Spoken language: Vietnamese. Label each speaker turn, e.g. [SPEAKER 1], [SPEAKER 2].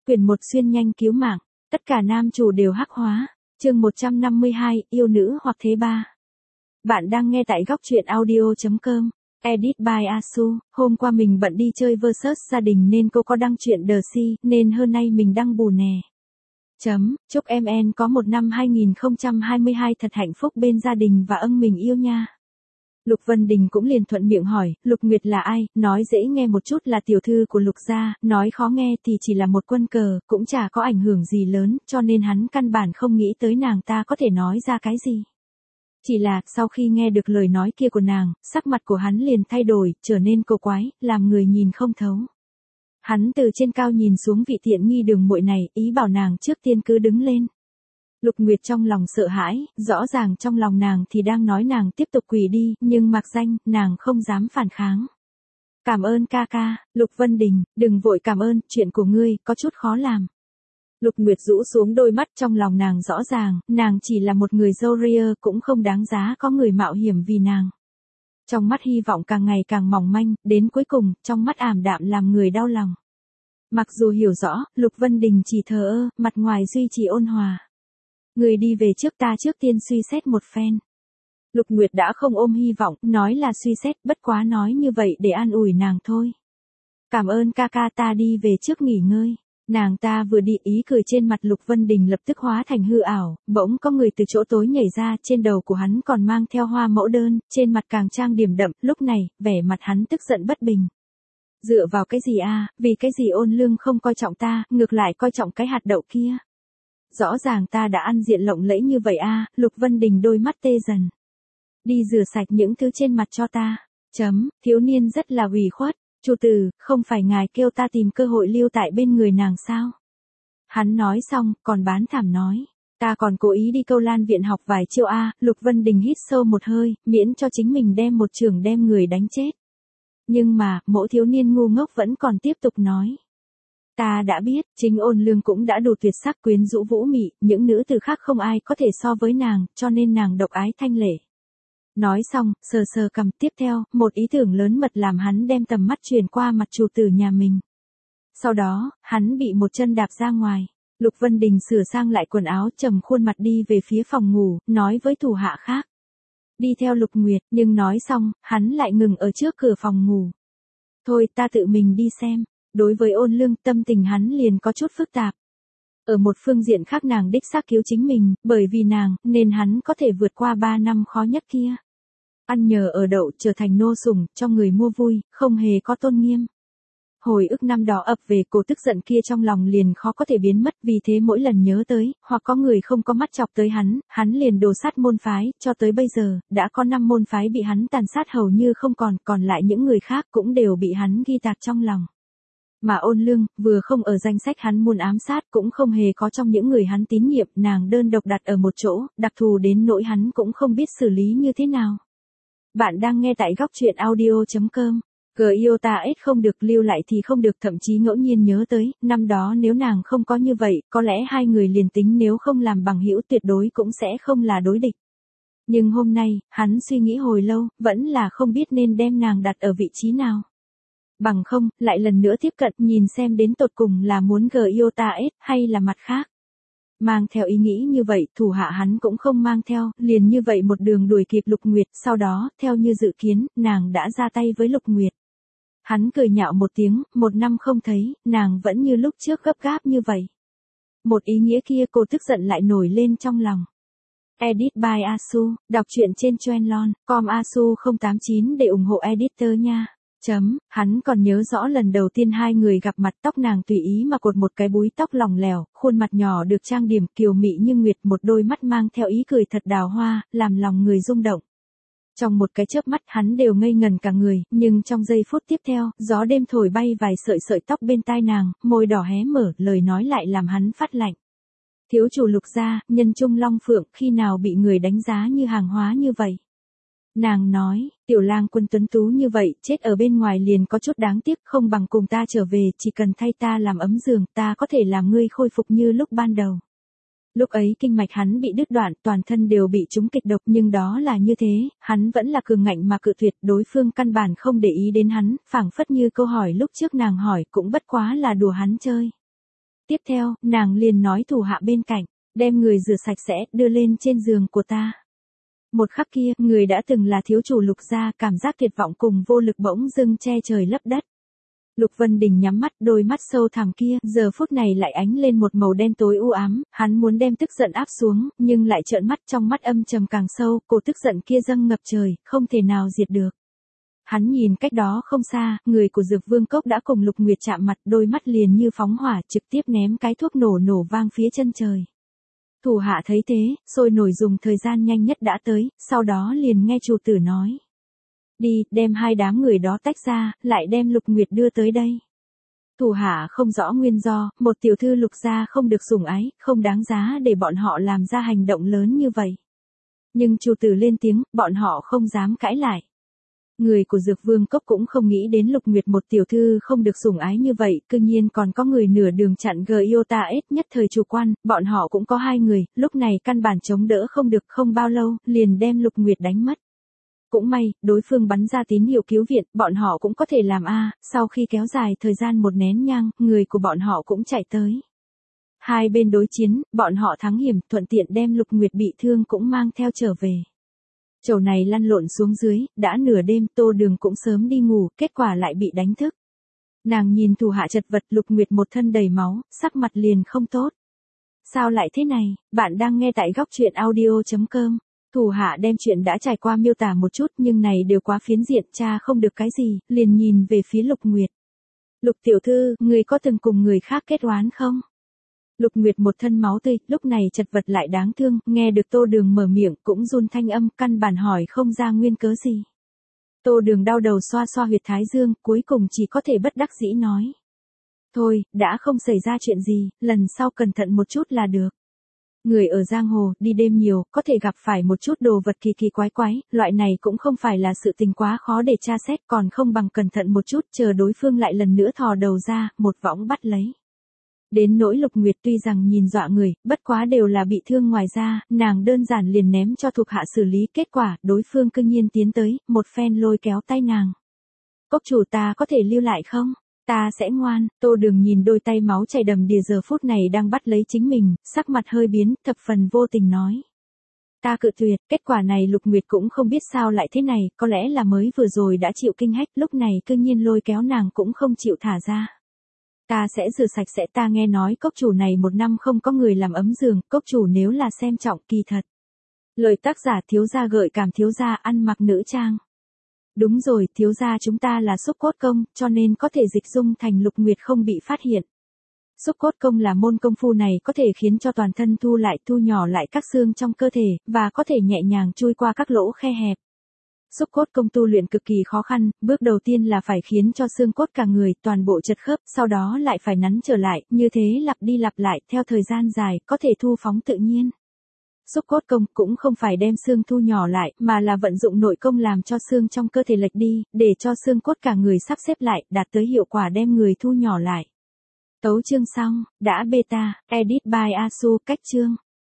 [SPEAKER 1] Quyền 1 xuyên nhanh cứu mạng, tất cả nam chủ đều hắc hóa. Chương 152, yêu nữ hoặc thế ba. Bạn đang nghe tại góc truyện audio.com. Edit by Asu. Hôm qua mình bận đi chơi versus gia đình nên cô có đăng chuyện The Sea, nên hôm nay mình đăng bù nè. Chúc em có một năm 2022 thật hạnh phúc bên gia đình và mình yêu nha. Lục Vân Đình cũng liền thuận miệng hỏi, Lục Nguyệt là ai, nói dễ nghe một chút là tiểu thư của Lục gia, nói khó nghe thì chỉ là một quân cờ, cũng chả có ảnh hưởng gì lớn, cho nên hắn căn bản không nghĩ tới nàng ta có thể nói ra cái gì. Chỉ là, sau khi nghe được lời nói kia của nàng, sắc mặt của hắn liền thay đổi, trở nên cổ quái, làm người nhìn không thấu. Hắn từ trên cao nhìn xuống vị tiện nghi đường muội này, ý bảo nàng trước tiên cứ đứng lên. Lục Nguyệt trong lòng sợ hãi, rõ ràng trong lòng nàng thì đang nói nàng tiếp tục quỳ đi, nhưng mặc danh, nàng không dám phản kháng. Cảm ơn ca ca, Lục Vân Đình, đừng vội cảm ơn, chuyện của ngươi, có chút khó làm. Lục Nguyệt rũ xuống đôi mắt, trong lòng nàng rõ ràng, nàng chỉ là một người dâu ria, cũng không đáng giá có người mạo hiểm vì nàng. Trong mắt hy vọng càng ngày càng mỏng manh, đến cuối cùng, trong mắt ảm đạm làm người đau lòng. Mặc dù hiểu rõ, Lục Vân Đình chỉ thờ ơ, mặt ngoài duy trì ôn hòa. Người đi về trước, ta trước tiên suy xét một phen. Lục Nguyệt đã không ôm hy vọng, nói là suy xét, bất quá nói như vậy để an ủi nàng thôi. Cảm ơn ca ca, ta đi về trước nghỉ ngơi. Nàng ta vừa đi, ý cười trên mặt Lục Vân Đình lập tức hóa thành hư ảo, bỗng có người từ chỗ tối nhảy ra, trên đầu của hắn còn mang theo hoa mẫu đơn, trên mặt càng trang điểm đậm, lúc này, vẻ mặt hắn tức giận bất bình. Dựa vào cái gì a, vì cái gì Ôn Lương không coi trọng ta, ngược lại coi trọng cái hạt đậu kia. Rõ ràng ta đã ăn diện lộng lẫy như vậy a, Lục Vân Đình đôi mắt tê dần. Đi rửa sạch những thứ trên mặt cho ta. Thiếu niên rất là ủy khuất. Chủ tử, không phải ngài kêu ta tìm cơ hội lưu tại bên người nàng sao? Hắn nói xong, còn bán thảm nói. Ta còn cố ý đi Câu Lan viện học vài chiêu a. Lục Vân Đình hít sâu một hơi, miễn cho chính mình đem một chưởng đem người đánh chết. Nhưng mà, mỗi thiếu niên ngu ngốc vẫn còn tiếp tục nói. Ta đã biết, chính Ôn Lương cũng đã đủ tuyệt sắc quyến rũ vũ mị, những nữ tử khác không ai có thể so với nàng, cho nên nàng độc ái thanh lệ. Nói xong, sờ cằm, tiếp theo, một ý tưởng lớn mật làm hắn đem tầm mắt chuyển qua mặt chủ tử nhà mình. Sau đó, hắn bị một chân đạp ra ngoài. Lục Vân Đình sửa sang lại quần áo, trầm khuôn mặt đi về phía phòng ngủ, nói với thủ hạ khác. Đi theo Lục Nguyệt, nhưng nói xong, hắn lại ngừng ở trước cửa phòng ngủ. Thôi, ta tự mình đi xem. Đối với Ôn Lương, tâm tình hắn liền có chút phức tạp. Ở một phương diện khác, nàng đích xác cứu chính mình, bởi vì nàng, nên hắn có thể vượt qua 3 năm khó nhất kia. Ăn nhờ ở đậu, trở thành nô sủng, cho người mua vui, không hề có tôn nghiêm. Hồi ức năm đó ập về, cô tức giận kia trong lòng liền khó có thể biến mất, vì thế mỗi lần nhớ tới, hoặc có người không có mắt chọc tới hắn liền đồ sát môn phái, cho tới bây giờ, đã có 5 môn phái bị hắn tàn sát hầu như không còn lại những người khác cũng đều bị hắn ghi tạc trong lòng. Mà Ôn Lương, vừa không ở danh sách hắn muốn ám sát, cũng không hề có trong những người hắn tín nhiệm, nàng đơn độc đặt ở một chỗ, đặc thù đến nỗi hắn cũng không biết xử lý như thế nào. Bạn đang nghe tại góc truyện audio.com. Yêu ta ít không được, lưu lại thì không được, thậm chí ngẫu nhiên nhớ tới, năm đó nếu nàng không có như vậy, có lẽ hai người liền tính nếu không làm bằng hữu tuyệt đối cũng sẽ không là đối địch. Nhưng hôm nay, hắn suy nghĩ hồi lâu, vẫn là không biết nên đem nàng đặt ở vị trí nào. Bằng không, lại lần nữa tiếp cận, nhìn xem đến tột cùng là muốn yêu ta ít, hay là mặt khác. Mang theo ý nghĩ như vậy, thủ hạ hắn cũng không mang theo, liền như vậy một đường đuổi kịp Lục Nguyệt, sau đó, theo như dự kiến, nàng đã ra tay với Lục Nguyệt. Hắn cười nhạo một tiếng, 1 năm không thấy, nàng vẫn như lúc trước gấp gáp như vậy. Một ý nghĩa kia cô tức giận lại nổi lên trong lòng. Edit by Asu, đọc truyện trên Trendlon.com Asu 089 để ủng hộ editor nha. Hắn còn nhớ rõ lần đầu tiên hai người gặp mặt, tóc nàng tùy ý mà cột một cái búi tóc lỏng lẻo, khuôn mặt nhỏ được trang điểm kiều mị như nguyệt, một đôi mắt mang theo ý cười thật đào hoa, làm lòng người rung động. Trong một cái chớp mắt hắn đều ngây ngần cả người, nhưng trong giây phút tiếp theo, gió đêm thổi bay vài sợi tóc bên tai nàng, môi đỏ hé mở, lời nói lại làm hắn phát lạnh. Thiếu chủ Lục gia, nhân trung long phượng, khi nào bị người đánh giá như hàng hóa như vậy? Nàng nói, tiểu lang quân tuấn tú như vậy, chết ở bên ngoài liền có chút đáng tiếc, không bằng cùng ta trở về, chỉ cần thay ta làm ấm giường, ta có thể làm ngươi khôi phục như lúc ban đầu. Lúc ấy kinh mạch hắn bị đứt đoạn, toàn thân đều bị trúng kịch độc, nhưng đó là như thế, hắn vẫn là cường ngạnh mà cự tuyệt, đối phương căn bản không để ý đến hắn, phảng phất như câu hỏi lúc trước nàng hỏi cũng bất quá là đùa hắn chơi. Tiếp theo, nàng liền nói thủ hạ bên cạnh, đem người rửa sạch sẽ, đưa lên trên giường của ta. Một khắc kia, người đã từng là thiếu chủ Lục gia, cảm giác tuyệt vọng cùng vô lực bỗng dưng che trời lấp đất. Lục Vân Đình nhắm mắt, đôi mắt sâu thẳm kia, giờ phút này lại ánh lên một màu đen tối u ám, hắn muốn đem tức giận áp xuống, nhưng lại trợn mắt, trong mắt âm trầm càng sâu, cổ tức giận kia dâng ngập trời, không thể nào diệt được. Hắn nhìn cách đó không xa, người của Dược Vương Cốc đã cùng Lục Nguyệt chạm mặt, đôi mắt liền như phóng hỏa, trực tiếp ném cái thuốc nổ vang phía chân trời. Thủ hạ thấy thế, sôi nổi dùng thời gian nhanh nhất đã tới, sau đó liền nghe chủ tử nói. Đi, đem hai đám người đó tách ra, lại đem Lục Nguyệt đưa tới đây. Thủ hạ không rõ nguyên do, một tiểu thư Lục gia không được sủng ái, không đáng giá để bọn họ làm ra hành động lớn như vậy. Nhưng chủ tử lên tiếng, bọn họ không dám cãi lại. Người của Dược Vương Cốc cũng không nghĩ đến Lục Nguyệt một tiểu thư không được sủng ái như vậy, cư nhiên còn có người nửa đường chặn Giota S, nhất thời chủ quan, bọn họ cũng có hai người, lúc này căn bản chống đỡ không được, không bao lâu, liền đem Lục Nguyệt đánh mất. Cũng may, đối phương bắn ra tín hiệu cứu viện, bọn họ cũng có thể làm sau khi kéo dài thời gian một nén nhang, người của bọn họ cũng chạy tới. Hai bên đối chiến, bọn họ thắng hiểm, thuận tiện đem Lục Nguyệt bị thương cũng mang theo trở về. Chầu này lăn lộn xuống dưới, đã nửa đêm, Tô Đường cũng sớm đi ngủ, kết quả lại bị đánh thức. Nàng nhìn thủ hạ chật vật, Lục Nguyệt một thân đầy máu, sắc mặt liền không tốt. Sao lại thế này, bạn đang nghe tại góc truyện audio.com. Thủ hạ đem chuyện đã trải qua miêu tả một chút, nhưng này đều quá phiến diện, cha không được cái gì, liền nhìn về phía Lục Nguyệt. Lục tiểu thư, người có từng cùng người khác kết oán không? Lục Nguyệt một thân máu tươi, lúc này chật vật lại đáng thương, nghe được Tô Đường mở miệng cũng run thanh âm, căn bản hỏi không ra nguyên cớ gì. Tô Đường đau đầu xoa xoa huyệt thái dương, cuối cùng chỉ có thể bất đắc dĩ nói. Thôi, đã không xảy ra chuyện gì, lần sau cẩn thận một chút là được. Người ở giang hồ, đi đêm nhiều, có thể gặp phải một chút đồ vật kỳ kỳ quái quái, loại này cũng không phải là sự tình quá khó để tra xét, còn không bằng cẩn thận một chút, chờ đối phương lại lần nữa thò đầu ra, một võng bắt lấy. Đến nỗi Lục Nguyệt tuy rằng nhìn dọa người, bất quá đều là bị thương ngoài ra, nàng đơn giản liền ném cho thuộc hạ xử lý, kết quả, đối phương cương nhiên tiến tới, một phen lôi kéo tay nàng. Cốc chủ, ta có thể lưu lại không? Ta sẽ ngoan. Tô Đường nhìn đôi tay máu chảy đầm đìa giờ phút này đang bắt lấy chính mình, sắc mặt hơi biến, thập phần vô tình nói. Ta cự tuyệt, kết quả này Lục Nguyệt cũng không biết sao lại thế này, có lẽ là mới vừa rồi đã chịu kinh hách, lúc này cương nhiên lôi kéo nàng cũng không chịu thả ra. Ta sẽ rửa sạch sẽ, ta nghe nói cốc chủ này một năm không có người làm ấm giường, cốc chủ nếu là xem trọng, kỳ thật. Lời tác giả thiếu gia gợi cảm, thiếu gia ăn mặc nữ trang. Đúng rồi, thiếu gia chúng ta là xúc cốt công, cho nên có thể dịch dung thành Lục Nguyệt không bị phát hiện. Xúc cốt công là môn công phu này có thể khiến cho toàn thân thu nhỏ lại các xương trong cơ thể, và có thể nhẹ nhàng chui qua các lỗ khe hẹp. Xúc cốt công tu luyện cực kỳ khó khăn, bước đầu tiên là phải khiến cho xương cốt cả người toàn bộ chật khớp, sau đó lại phải nắn trở lại, như thế lặp đi lặp lại, theo thời gian dài, có thể thu phóng tự nhiên. Xúc cốt công cũng không phải đem xương thu nhỏ lại, mà là vận dụng nội công làm cho xương trong cơ thể lệch đi, để cho xương cốt cả người sắp xếp lại, đạt tới hiệu quả đem người thu nhỏ lại. Tấu chương xong, đã beta, edit by Asu, cách chương.